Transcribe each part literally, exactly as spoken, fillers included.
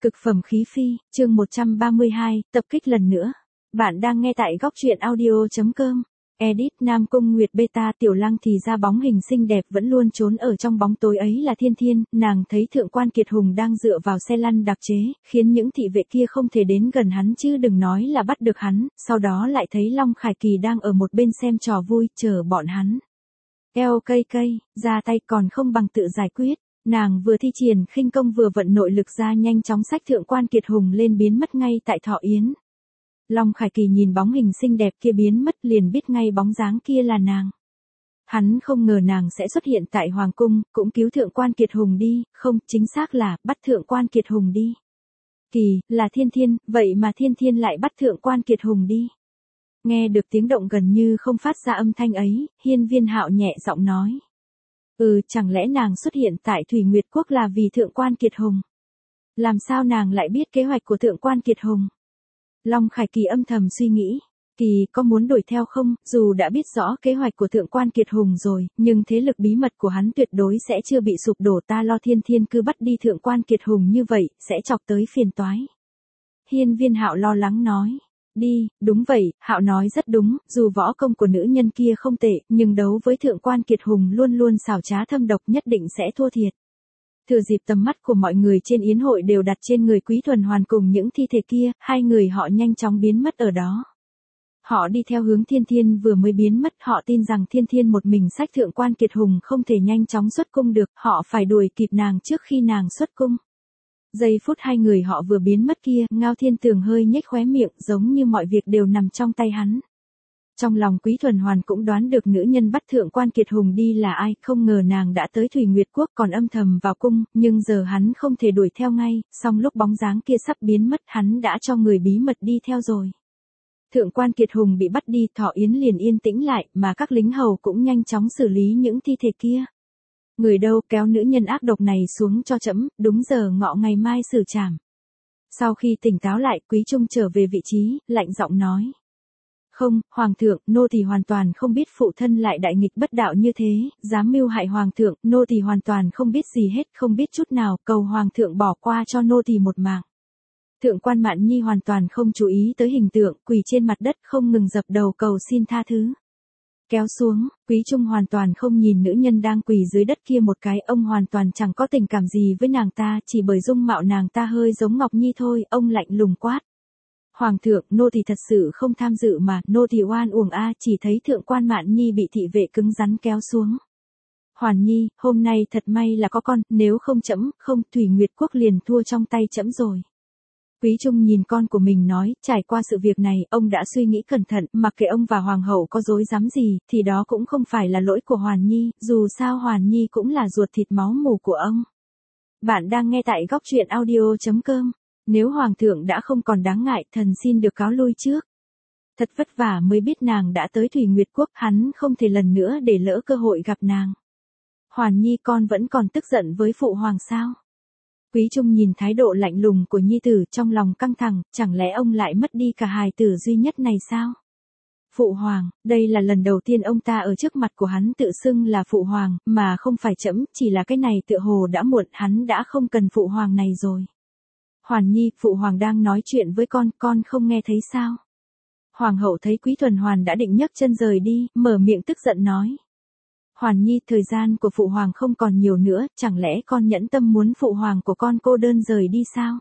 Cực phẩm khí phi, chương một trăm ba mươi hai, tập kích lần nữa. Bạn đang nghe tại góc truyện audio chấm com. Edit Nam Cung Nguyệt Beta Tiểu Lăng thì ra bóng hình xinh đẹp vẫn luôn trốn ở trong bóng tối ấy là Thiên Thiên, nàng thấy Thượng quan Kiệt Hùng đang dựa vào xe lăn đặc chế, khiến những thị vệ kia không thể đến gần hắn chứ đừng nói là bắt được hắn, sau đó lại thấy Long Khải Kỳ đang ở một bên xem trò vui, chờ bọn hắn. Eo cây cây, ra tay còn không bằng tự giải quyết. Nàng vừa thi triển khinh công vừa vận nội lực ra nhanh chóng xách Thượng quan Kiệt Hùng lên biến mất ngay tại Thọ Yến. Long Khải Kỳ nhìn bóng hình xinh đẹp kia biến mất liền biết ngay bóng dáng kia là nàng. Hắn không ngờ nàng sẽ xuất hiện tại Hoàng Cung, cũng cứu Thượng quan Kiệt Hùng đi, không, chính xác là, bắt Thượng quan Kiệt Hùng đi. Kỳ, là Thiên Thiên, vậy mà Thiên Thiên lại bắt Thượng quan Kiệt Hùng đi. Nghe được tiếng động gần như không phát ra âm thanh ấy, Hiên Viên Hạo nhẹ giọng nói. Ừ, chẳng lẽ nàng xuất hiện tại Thủy Nguyệt Quốc là vì Thượng quan Kiệt Hùng? Làm sao nàng lại biết kế hoạch của Thượng quan Kiệt Hùng? Long Khải Kỳ âm thầm suy nghĩ. Kỳ có muốn đuổi theo không, dù đã biết rõ kế hoạch của Thượng quan Kiệt Hùng rồi, nhưng thế lực bí mật của hắn tuyệt đối sẽ chưa bị sụp đổ, ta lo Thiên Thiên cứ bắt đi Thượng quan Kiệt Hùng như vậy, sẽ chọc tới phiền toái. Hiên Viên Hạo lo lắng nói. Đi, đúng vậy, Hạo nói rất đúng, dù võ công của nữ nhân kia không tệ, nhưng đấu với Thượng quan Kiệt Hùng luôn luôn xảo trá thâm độc nhất định sẽ thua thiệt. Thừa dịp tầm mắt của mọi người trên yến hội đều đặt trên người Quý Thuần Hoàn cùng những thi thể kia, hai người họ nhanh chóng biến mất ở đó. Họ đi theo hướng Thiên Thiên vừa mới biến mất, họ tin rằng Thiên Thiên một mình xách Thượng quan Kiệt Hùng không thể nhanh chóng xuất cung được, họ phải đuổi kịp nàng trước khi nàng xuất cung. Giây phút hai người họ vừa biến mất kia, Ngao Thiên Tường hơi nhếch khóe miệng, giống như mọi việc đều nằm trong tay hắn. Trong lòng Quý Thuần Hoàn cũng đoán được nữ nhân bắt Thượng quan Kiệt Hùng đi là ai, không ngờ nàng đã tới Thủy Nguyệt Quốc còn âm thầm vào cung, nhưng giờ hắn không thể đuổi theo ngay, song lúc bóng dáng kia sắp biến mất hắn đã cho người bí mật đi theo rồi. Thượng quan Kiệt Hùng bị bắt đi, Thọ Yến liền yên tĩnh lại, mà các lính hầu cũng nhanh chóng xử lý những thi thể kia. Người đâu kéo nữ nhân ác độc này xuống cho trẫm, đúng giờ ngọ ngày mai xử trảm. Sau khi tỉnh táo lại, Quý Trung trở về vị trí, lạnh giọng nói. Không, Hoàng thượng, nô tỳ hoàn toàn không biết phụ thân lại đại nghịch bất đạo như thế, dám mưu hại Hoàng thượng, nô tỳ hoàn toàn không biết gì hết, không biết chút nào, cầu Hoàng thượng bỏ qua cho nô tỳ một mạng. Thượng quan Mạn Nhi hoàn toàn không chú ý tới hình tượng, quỳ trên mặt đất không ngừng dập đầu cầu xin tha thứ. Kéo xuống, Quý Trung hoàn toàn không nhìn nữ nhân đang quỳ dưới đất kia một cái, ông hoàn toàn chẳng có tình cảm gì với nàng ta, chỉ bởi dung mạo nàng ta hơi giống Ngọc Nhi thôi, ông lạnh lùng quát. Hoàng thượng, nô tỳ thật sự không tham dự mà, nô tỳ oan uổng a, chỉ thấy Thượng quan Mạn Nhi bị thị vệ cứng rắn kéo xuống. Hoàn Nhi, hôm nay thật may là có con, nếu không trẫm, không, Thủy Nguyệt Quốc liền thua trong tay trẫm rồi. Quý Trung nhìn con của mình nói, trải qua sự việc này, ông đã suy nghĩ cẩn thận, mặc kệ ông và Hoàng hậu có dối dám gì, thì đó cũng không phải là lỗi của Hoàn Nhi, dù sao Hoàn Nhi cũng là ruột thịt máu mủ của ông. Bạn đang nghe tại góc truyện audio chấm com. Nếu Hoàng thượng đã không còn đáng ngại, thần xin được cáo lui trước. Thật vất vả mới biết nàng đã tới Thủy Nguyệt Quốc, hắn không thể lần nữa để lỡ cơ hội gặp nàng. Hoàn Nhi, con vẫn còn tức giận với phụ hoàng sao? Quý Trung nhìn thái độ lạnh lùng của nhi tử trong lòng căng thẳng, chẳng lẽ ông lại mất đi cả hài tử duy nhất này sao? Phụ hoàng, đây là lần đầu tiên ông ta ở trước mặt của hắn tự xưng là phụ hoàng, mà không phải trẫm, chỉ là cái này tựa hồ đã muộn, hắn đã không cần phụ hoàng này rồi. Hoàn Nhi, phụ hoàng đang nói chuyện với con, con không nghe thấy sao? Hoàng hậu thấy Quý Thuần Hoàn đã định nhấc chân rời đi, mở miệng tức giận nói. Hoàn Nhi, thời gian của phụ hoàng không còn nhiều nữa, chẳng lẽ con nhẫn tâm muốn phụ hoàng của con cô đơn rời đi sao?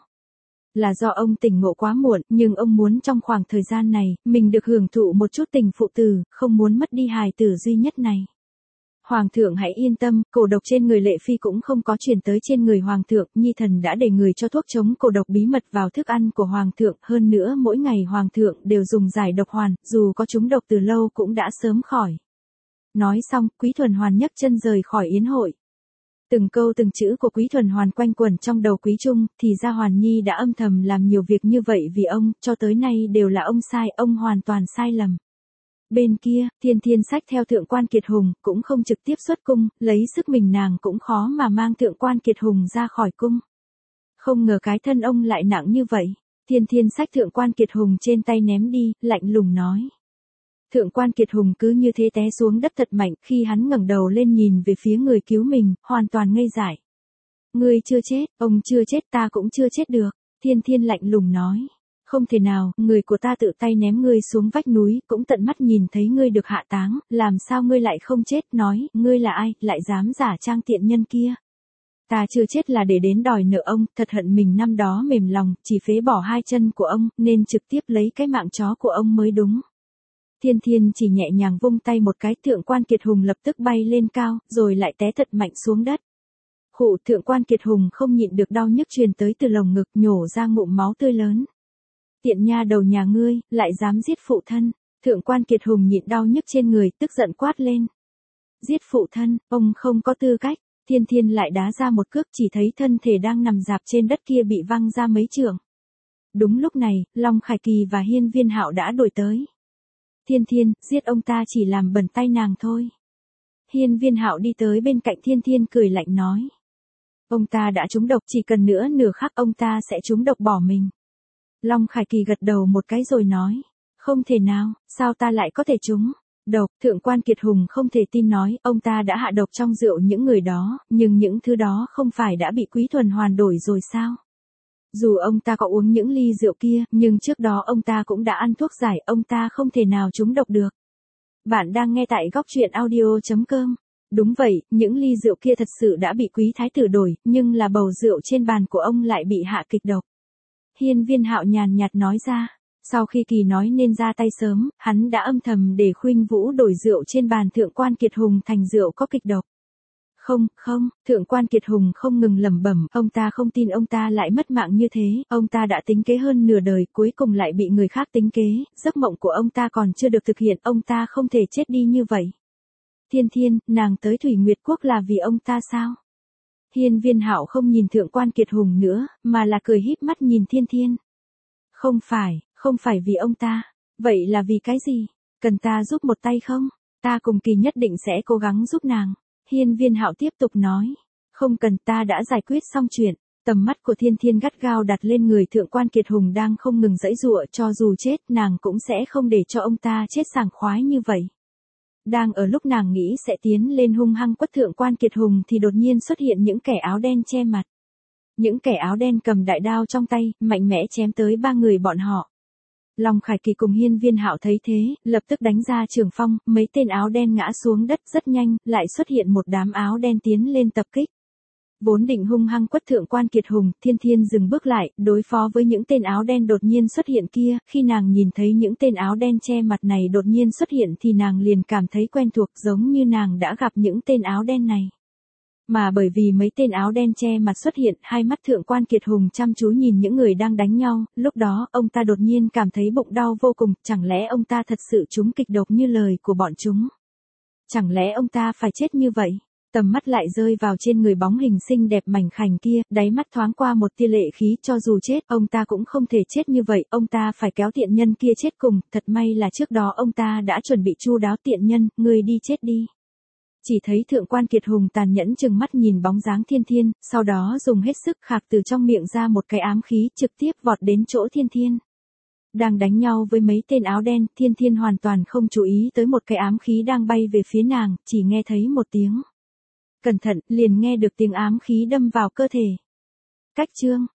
Là do ông tỉnh ngộ quá muộn, nhưng ông muốn trong khoảng thời gian này, mình được hưởng thụ một chút tình phụ tử, không muốn mất đi hài tử duy nhất này. Hoàng thượng hãy yên tâm, cổ độc trên người Lệ Phi cũng không có truyền tới trên người Hoàng thượng, Nhi thần đã để người cho thuốc chống cổ độc bí mật vào thức ăn của Hoàng thượng, hơn nữa mỗi ngày Hoàng thượng đều dùng giải độc hoàn, dù có trúng độc từ lâu cũng đã sớm khỏi. Nói xong, Quý Thuần Hoàn nhấc chân rời khỏi yến hội. Từng câu từng chữ của Quý Thuần Hoàn quanh quẩn trong đầu Quý Trung, thì ra Hoàn Nhi đã âm thầm làm nhiều việc như vậy vì ông, cho tới nay đều là ông sai, ông hoàn toàn sai lầm. Bên kia, Thiên Thiên xách theo Thượng quan Kiệt Hùng, cũng không trực tiếp xuất cung, lấy sức mình nàng cũng khó mà mang Thượng quan Kiệt Hùng ra khỏi cung. Không ngờ cái thân ông lại nặng như vậy. Thiên Thiên xách Thượng quan Kiệt Hùng trên tay ném đi, lạnh lùng nói. Thượng quan Kiệt Hùng cứ như thế té xuống đất thật mạnh, khi hắn ngẩng đầu lên nhìn về phía người cứu mình, hoàn toàn ngây dại. Ngươi chưa chết, ông chưa chết, ta cũng chưa chết được. Thiên Thiên lạnh lùng nói. Không thể nào, người của ta tự tay ném ngươi xuống vách núi, cũng tận mắt nhìn thấy ngươi được hạ táng, làm sao ngươi lại không chết, nói, ngươi là ai, lại dám giả trang tiện nhân kia. Ta chưa chết là để đến đòi nợ ông, thật hận mình năm đó mềm lòng, chỉ phế bỏ hai chân của ông, nên trực tiếp lấy cái mạng chó của ông mới đúng. Thiên Thiên chỉ nhẹ nhàng vung tay một cái, Thượng quan Kiệt Hùng lập tức bay lên cao, rồi lại té thật mạnh xuống đất. Khụ, Thượng quan Kiệt Hùng không nhịn được đau nhức truyền tới từ lồng ngực, nhổ ra ngụm máu tươi lớn. Tiện nha đầu nhà ngươi, lại dám giết phụ thân. Thượng quan Kiệt Hùng nhịn đau nhức trên người, tức giận quát lên. Giết phụ thân, ông không có tư cách. Thiên Thiên lại đá ra một cước, chỉ thấy thân thể đang nằm dạp trên đất kia bị văng ra mấy trượng. Đúng lúc này, Long Khải Kỳ và Hiên Viên Hạo đã đuổi tới. Thiên Thiên, giết ông ta chỉ làm bẩn tay nàng thôi. Hiên Viên Hạo đi tới bên cạnh Thiên Thiên cười lạnh nói. Ông ta đã trúng độc, chỉ cần nữa nửa khắc ông ta sẽ trúng độc bỏ mình. Long Khải Kỳ gật đầu một cái rồi nói. Không thể nào, sao ta lại có thể trúng độc? Thượng quan Kiệt Hùng không thể tin nói, ông ta đã hạ độc trong rượu những người đó, nhưng những thứ đó không phải đã bị Quý Thuần Hoàn đổi rồi sao? Dù ông ta có uống những ly rượu kia, nhưng trước đó ông ta cũng đã ăn thuốc giải, ông ta không thể nào trúng độc được. Bạn đang nghe tại góc truyện audio chấm com. Đúng vậy, những ly rượu kia thật sự đã bị Quý Thái tử đổi, nhưng là bầu rượu trên bàn của ông lại bị hạ kịch độc. Hiên Viên Hạo nhàn nhạt nói ra. Sau khi Kỳ nói nên ra tay sớm, hắn đã âm thầm để Khuynh Vũ đổi rượu trên bàn Thượng quan Kiệt Hùng thành rượu có kịch độc. Không, không, Thượng quan Kiệt Hùng không ngừng lẩm bẩm, ông ta không tin ông ta lại mất mạng như thế, ông ta đã tính kế hơn nửa đời, cuối cùng lại bị người khác tính kế, giấc mộng của ông ta còn chưa được thực hiện, ông ta không thể chết đi như vậy. Thiên Thiên, nàng tới Thủy Nguyệt Quốc là vì ông ta sao? Hiên Viên Hạo không nhìn Thượng quan Kiệt Hùng nữa, mà là cười híp mắt nhìn Thiên Thiên. Không phải, không phải vì ông ta, vậy là vì cái gì? Cần ta giúp một tay không? Ta cùng Kỳ nhất định sẽ cố gắng giúp nàng. Hiên Viên Hạo tiếp tục nói. Không cần, ta đã giải quyết xong chuyện. Tầm mắt của Thiên Thiên gắt gao đặt lên người Thượng quan Kiệt Hùng đang không ngừng giãy giụa, cho dù chết nàng cũng sẽ không để cho ông ta chết sảng khoái như vậy. Đang ở lúc nàng nghĩ sẽ tiến lên hung hăng quất Thượng quan Kiệt Hùng thì đột nhiên xuất hiện những kẻ áo đen che mặt. Những kẻ áo đen cầm đại đao trong tay, mạnh mẽ chém tới ba người bọn họ. Long Khải Kỳ cùng Hiên Viên Hạo thấy thế, lập tức đánh ra trường phong, mấy tên áo đen ngã xuống đất rất nhanh, lại xuất hiện một đám áo đen tiến lên tập kích. Vốn định hung hăng quất Thượng quan Kiệt Hùng, Thiên Thiên dừng bước lại, đối phó với những tên áo đen đột nhiên xuất hiện kia, khi nàng nhìn thấy những tên áo đen che mặt này đột nhiên xuất hiện thì nàng liền cảm thấy quen thuộc, giống như nàng đã gặp những tên áo đen này. Mà bởi vì mấy tên áo đen che mặt xuất hiện, hai mắt Thượng quan Kiệt Hùng chăm chú nhìn những người đang đánh nhau, lúc đó ông ta đột nhiên cảm thấy bụng đau vô cùng, chẳng lẽ ông ta thật sự trúng kịch độc như lời của bọn chúng? Chẳng lẽ ông ta phải chết như vậy? Tầm mắt lại rơi vào trên người bóng hình xinh đẹp mảnh khảnh kia, đáy mắt thoáng qua một tia lệ khí, cho dù chết, ông ta cũng không thể chết như vậy, ông ta phải kéo tiện nhân kia chết cùng, thật may là trước đó ông ta đã chuẩn bị chu đáo. Tiện nhân, ngươi đi chết đi. Chỉ thấy Thượng quan Kiệt Hùng tàn nhẫn chừng mắt nhìn bóng dáng Thiên Thiên, sau đó dùng hết sức khạc từ trong miệng ra một cái ám khí, trực tiếp vọt đến chỗ Thiên Thiên. Đang đánh nhau với mấy tên áo đen, Thiên Thiên hoàn toàn không chú ý tới một cái ám khí đang bay về phía nàng, chỉ nghe thấy một tiếng. Cẩn thận, liền nghe được tiếng ám khí đâm vào cơ thể. Cách chương,